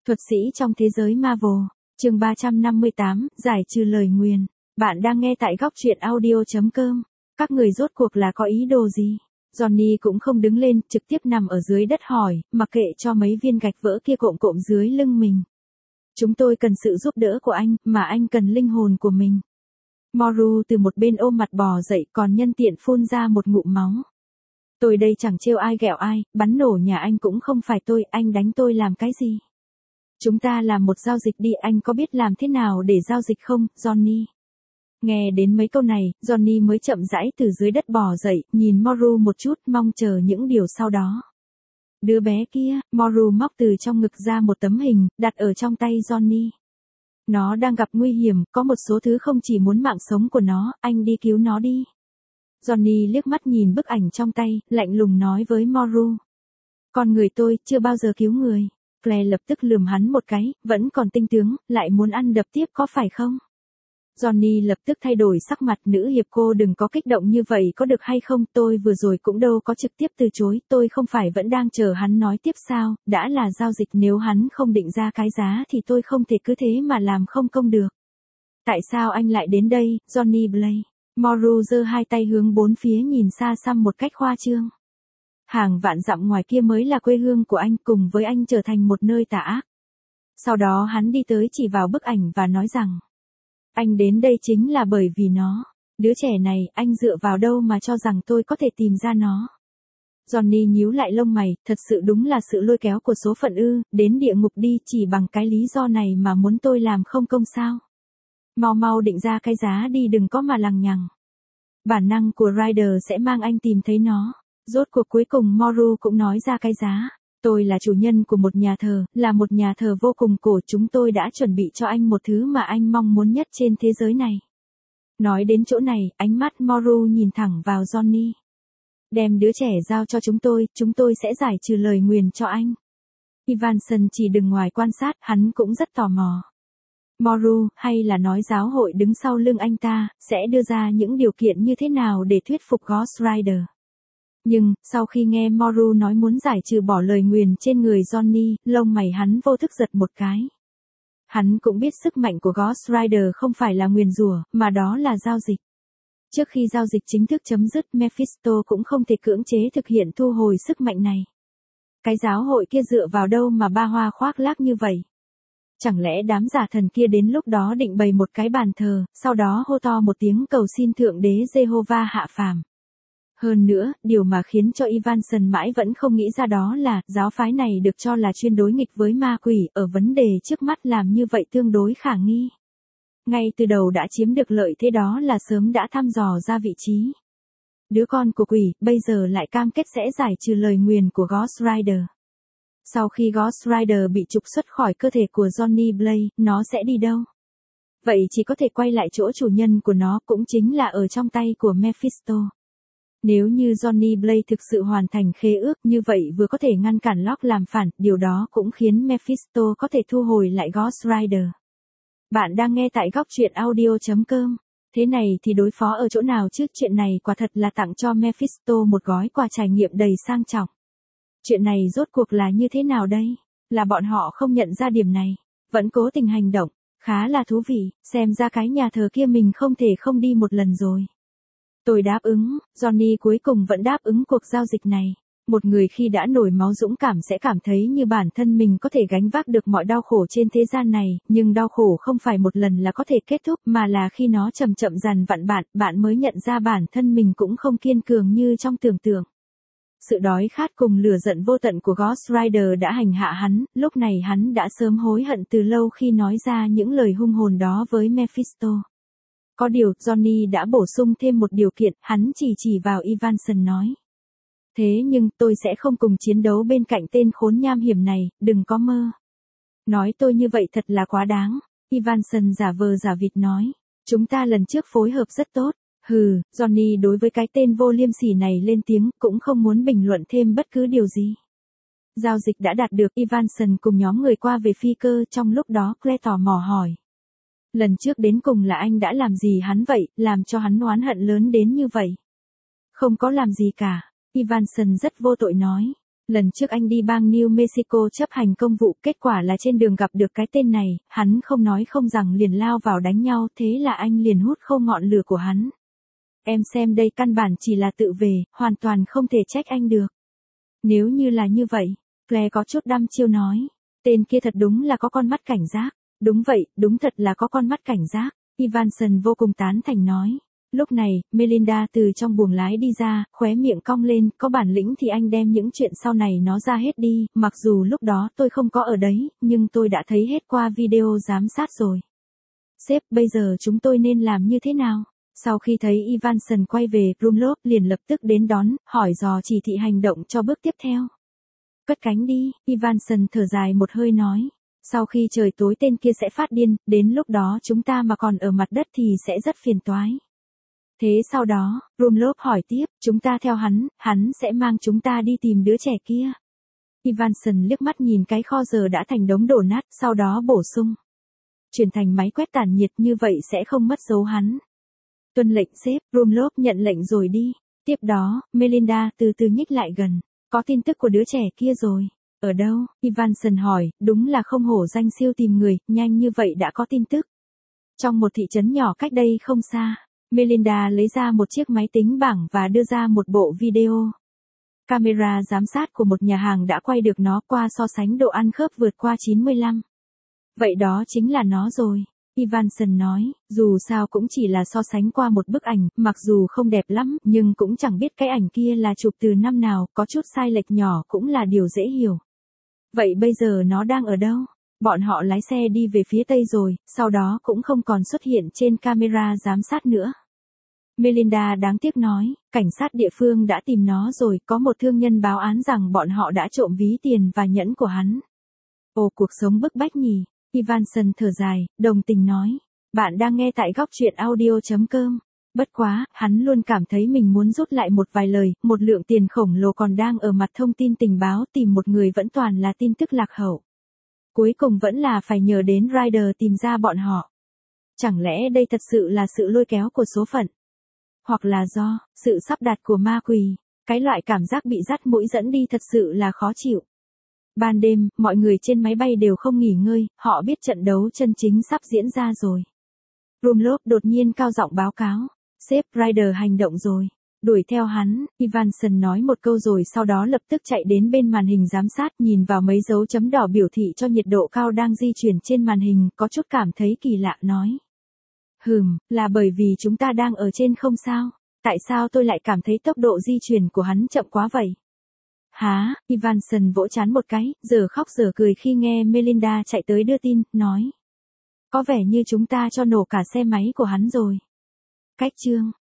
Thuật sĩ trong thế giới Marvel, chương 358, giải trừ lời nguyền. Bạn đang nghe tại góc truyện audio.com. Các người rốt cuộc là có ý đồ gì? Johnny cũng không đứng lên, trực tiếp nằm ở dưới đất hỏi, mặc kệ cho mấy viên gạch vỡ kia cộm cộm dưới lưng mình. Chúng tôi cần sự giúp đỡ của anh, mà anh cần linh hồn của mình. Moru từ một bên ôm mặt bò dậy, còn nhân tiện phun ra một ngụm máu. Tôi đây chẳng trêu ai ghẹo ai, bắn nổ nhà anh cũng không phải tôi, anh đánh tôi làm cái gì? Chúng ta làm một giao dịch đi, anh có biết làm thế nào để giao dịch không, Johnny? Nghe đến mấy câu này, Johnny mới chậm rãi từ dưới đất bò dậy, nhìn Moru một chút, mong chờ những điều sau đó. Đứa bé kia, Moru móc từ trong ngực ra một tấm hình, đặt ở trong tay Johnny. Nó đang gặp nguy hiểm, có một số thứ không chỉ muốn mạng sống của nó, anh đi cứu nó đi. Johnny liếc mắt nhìn bức ảnh trong tay, lạnh lùng nói với Moru. Con người tôi, chưa bao giờ cứu người. Claire lập tức lườm hắn một cái, vẫn còn tinh tướng, lại muốn ăn đập tiếp có phải không? Johnny lập tức thay đổi sắc mặt, nữ hiệp cô đừng có kích động như vậy có được hay không, tôi vừa rồi cũng đâu có trực tiếp từ chối, tôi không phải vẫn đang chờ hắn nói tiếp sao, đã là giao dịch nếu hắn không định ra cái giá thì tôi không thể cứ thế mà làm không công được. Tại sao anh lại đến đây, Johnny Blaze? Moru giơ hai tay hướng bốn phía nhìn xa xăm một cách khoa trương. Hàng vạn dặm ngoài kia mới là quê hương của anh, cùng với anh trở thành một nơi tà ác. Sau đó hắn đi tới chỉ vào bức ảnh và nói rằng, anh đến đây chính là bởi vì nó. Đứa trẻ này, anh dựa vào đâu mà cho rằng tôi có thể tìm ra nó? Johnny nhíu lại lông mày, thật sự đúng là sự lôi kéo của số phận ư, đến địa ngục đi chỉ bằng cái lý do này mà muốn tôi làm không công sao? Mau mau định ra cái giá đi, đừng có mà lằng nhằng. Bản năng của Ryder sẽ mang anh tìm thấy nó. Rốt cuộc cuối cùng Moru cũng nói ra cái giá. Tôi là chủ nhân của một nhà thờ, là một nhà thờ vô cùng cổ, chúng tôi đã chuẩn bị cho anh một thứ mà anh mong muốn nhất trên thế giới này. Nói đến chỗ này, ánh mắt Moru nhìn thẳng vào Johnny. Đem đứa trẻ giao cho chúng tôi sẽ giải trừ lời nguyền cho anh. Ivanson chỉ đứng ngoài quan sát, hắn cũng rất tò mò. Moru, hay là nói giáo hội đứng sau lưng anh ta, sẽ đưa ra những điều kiện như thế nào để thuyết phục Ghost Rider. Nhưng, sau khi nghe Moru nói muốn giải trừ bỏ lời nguyền trên người Johnny, lông mày hắn vô thức giật một cái. Hắn cũng biết sức mạnh của Ghost Rider không phải là nguyền rủa, mà đó là giao dịch. Trước khi giao dịch chính thức chấm dứt, Mephisto cũng không thể cưỡng chế thực hiện thu hồi sức mạnh này. Cái giáo hội kia dựa vào đâu mà ba hoa khoác lác như vậy? Chẳng lẽ đám giả thần kia đến lúc đó định bày một cái bàn thờ, sau đó hô to một tiếng cầu xin Thượng Đế Jehovah hạ phàm? Hơn nữa, điều mà khiến cho Ivanson mãi vẫn không nghĩ ra đó là, giáo phái này được cho là chuyên đối nghịch với ma quỷ, ở vấn đề trước mắt làm như vậy tương đối khả nghi. Ngay từ đầu đã chiếm được lợi thế đó là sớm đã thăm dò ra vị trí. Đứa con của quỷ, bây giờ lại cam kết sẽ giải trừ lời nguyền của Ghost Rider. Sau khi Ghost Rider bị trục xuất khỏi cơ thể của Johnny Blaze, nó sẽ đi đâu? Vậy chỉ có thể quay lại chỗ chủ nhân của nó, cũng chính là ở trong tay của Mephisto. Nếu như Johnny Blaze thực sự hoàn thành khế ước như vậy vừa có thể ngăn cản Locke làm phản, điều đó cũng khiến Mephisto có thể thu hồi lại Ghost Rider. Bạn đang nghe tại góc truyện audio.com. Thế này thì đối phó ở chỗ nào chứ, chuyện này quả thật là tặng cho Mephisto một gói quà trải nghiệm đầy sang trọng. Chuyện này rốt cuộc là như thế nào đây? Là bọn họ không nhận ra điểm này, vẫn cố tình hành động, khá là thú vị, xem ra cái nhà thờ kia mình không thể không đi một lần rồi. Tôi đáp ứng, Johnny cuối cùng vẫn đáp ứng cuộc giao dịch này. Một người khi đã nổi máu dũng cảm sẽ cảm thấy như bản thân mình có thể gánh vác được mọi đau khổ trên thế gian này, nhưng đau khổ không phải một lần là có thể kết thúc mà là khi nó chậm chậm dằn vặn bạn mới nhận ra bản thân mình cũng không kiên cường như trong tưởng tượng. Sự đói khát cùng lửa giận vô tận của Ghost Rider đã hành hạ hắn, lúc này hắn đã sớm hối hận từ lâu khi nói ra những lời hung hồn đó với Mephisto. Có điều, Johnny đã bổ sung thêm một điều kiện, hắn chỉ vào Ivanson nói. Thế nhưng, tôi sẽ không cùng chiến đấu bên cạnh tên khốn nham hiểm này, đừng có mơ. Nói tôi như vậy thật là quá đáng. Ivanson giả vờ giả vịt nói. Chúng ta lần trước phối hợp rất tốt. Hừ, Johnny đối với cái tên vô liêm sỉ này lên tiếng, cũng không muốn bình luận thêm bất cứ điều gì. Giao dịch đã đạt được, Ivanson cùng nhóm người qua về phi cơ, trong lúc đó Claire tò mò hỏi. Lần trước đến cùng là anh đã làm gì hắn vậy, làm cho hắn oán hận lớn đến như vậy? Không có làm gì cả, Ivanson rất vô tội nói. Lần trước anh đi bang New Mexico chấp hành công vụ, kết quả là trên đường gặp được cái tên này, hắn không nói không rằng liền lao vào đánh nhau, thế là anh liền hút khô ngọn lửa của hắn. Em xem đây căn bản chỉ là tự vệ, hoàn toàn không thể trách anh được. Nếu như là như vậy, Claire có chút đăm chiêu nói. Tên kia thật đúng là có con mắt cảnh giác. Đúng vậy, đúng thật là có con mắt cảnh giác. Evanson vô cùng tán thành nói. Lúc này, Melinda từ trong buồng lái đi ra, khóe miệng cong lên, có bản lĩnh thì anh đem những chuyện sau này nó ra hết đi, mặc dù lúc đó tôi không có ở đấy, nhưng tôi đã thấy hết qua video giám sát rồi. Sếp, bây giờ chúng tôi nên làm như thế nào? Sau khi thấy Evanson quay về, Brumlov liền lập tức đến đón, hỏi dò chỉ thị hành động cho bước tiếp theo. Cất cánh đi, Evanson thở dài một hơi nói. Sau khi trời tối tên kia sẽ phát điên, đến lúc đó chúng ta mà còn ở mặt đất thì sẽ rất phiền toái. Thế sau đó, Brumlov hỏi tiếp, chúng ta theo hắn sẽ mang chúng ta đi tìm đứa trẻ kia. Evanson liếc mắt nhìn cái kho giờ đã thành đống đổ nát, sau đó bổ sung. Chuyển thành máy quét tản nhiệt như vậy sẽ không mất dấu hắn. Tuân lệnh sếp, Brumlov nhận lệnh rồi đi. Tiếp đó, Melinda từ từ nhích lại gần. Có tin tức của đứa trẻ kia rồi. Ở đâu? Evanson hỏi, đúng là không hổ danh siêu tìm người, nhanh như vậy đã có tin tức. Trong một thị trấn nhỏ cách đây không xa, Melinda lấy ra một chiếc máy tính bảng và đưa ra một bộ video. Camera giám sát của một nhà hàng đã quay được nó, qua so sánh độ ăn khớp vượt qua 95. Vậy đó chính là nó rồi. Evanson nói, dù sao cũng chỉ là so sánh qua một bức ảnh, mặc dù không đẹp lắm, nhưng cũng chẳng biết cái ảnh kia là chụp từ năm nào, có chút sai lệch nhỏ cũng là điều dễ hiểu. Vậy bây giờ nó đang ở đâu? Bọn họ lái xe đi về phía tây rồi, sau đó cũng không còn xuất hiện trên camera giám sát nữa. Melinda đáng tiếc nói, cảnh sát địa phương đã tìm nó rồi, có một thương nhân báo án rằng bọn họ đã trộm ví tiền và nhẫn của hắn. Ồ, cuộc sống bức bách nhỉ. Evanson thở dài, đồng tình nói. Bạn đang nghe tại góc truyện audio.com. Bất quá, hắn luôn cảm thấy mình muốn rút lại một vài lời, một lượng tiền khổng lồ còn đang ở mặt thông tin tình báo, tìm một người vẫn toàn là tin tức lạc hậu. Cuối cùng vẫn là phải nhờ đến Ryder tìm ra bọn họ. Chẳng lẽ đây thật sự là sự lôi kéo của số phận? Hoặc là do sự sắp đặt của ma quỷ? Cái loại cảm giác bị dắt mũi dẫn đi thật sự là khó chịu. Ban đêm, mọi người trên máy bay đều không nghỉ ngơi, họ biết trận đấu chân chính sắp diễn ra rồi. Brumlov đột nhiên cao giọng báo cáo. Sếp, Ryder hành động rồi. Đuổi theo hắn, Evanson nói một câu rồi sau đó lập tức chạy đến bên màn hình giám sát, nhìn vào mấy dấu chấm đỏ biểu thị cho nhiệt độ cao đang di chuyển trên màn hình, có chút cảm thấy kỳ lạ nói. Là bởi vì chúng ta đang ở trên không sao? Tại sao tôi lại cảm thấy tốc độ di chuyển của hắn chậm quá vậy? Hả? Evanson vỗ trán một cái, giờ khóc giờ cười khi nghe Melinda chạy tới đưa tin, nói. Có vẻ như chúng ta cho nổ cả xe máy của hắn rồi. Cách chương